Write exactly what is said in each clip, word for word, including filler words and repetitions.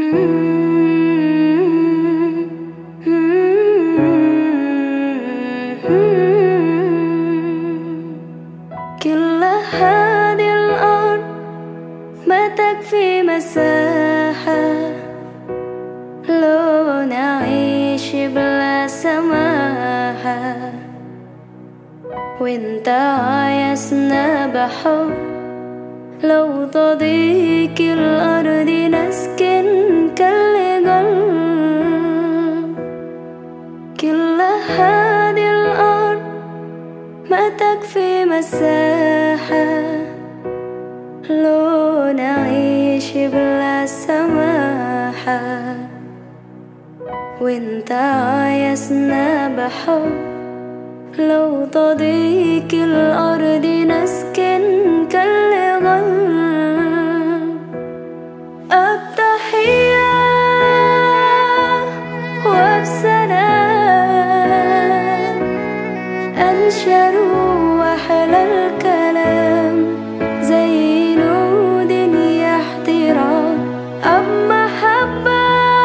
كل هذه الأرض ما تكفي مساحة لو نعيش بلا سماحة، وانت عايزنا بحب لو تضيق الأرض نسكن كالقلب. كل هذه الأرض ما تكفي مساحة لو نعيش بلا سماحة، وانت عايزنا بحب لو تضيق الأرض نسكن كالغل. التحية وبسلام أنشروا أحلى الكلام زي نود يحترام أب محبة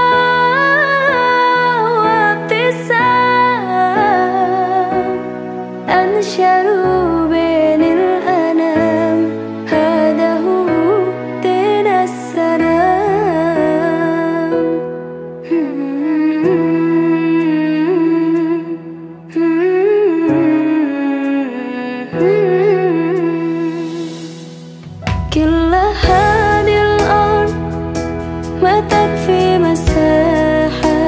وابتسام. أنشروا بين الأنام هذا هو دين السلام. كل هذه الأرض ما تكفي مساحة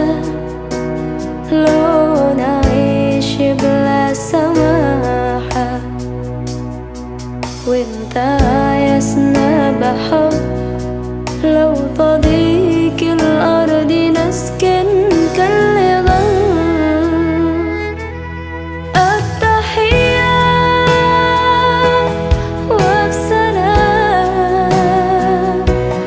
لو نعيش بلا سماحة، وانت عايزنا بحب لو تضيق الأرض نسكن كالغل. التحية وبسلام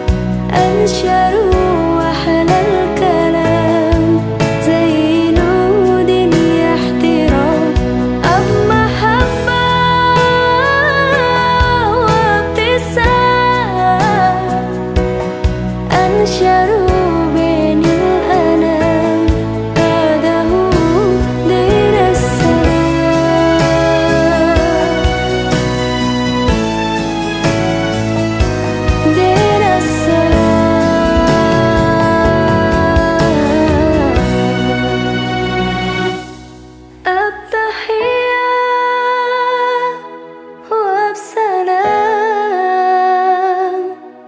أنشروا أحلى الكلام زي نود يحترام أب محبة وابتسام. أنشروا بين الأنام هذا هو دين السلام. دين السلام. التحية وبسلام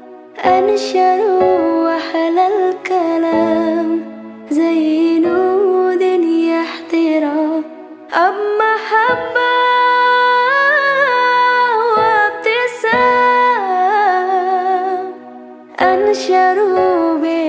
أنشروا أحلى الكلام زي نود يحترام أب محبة وابتسام. أنشروا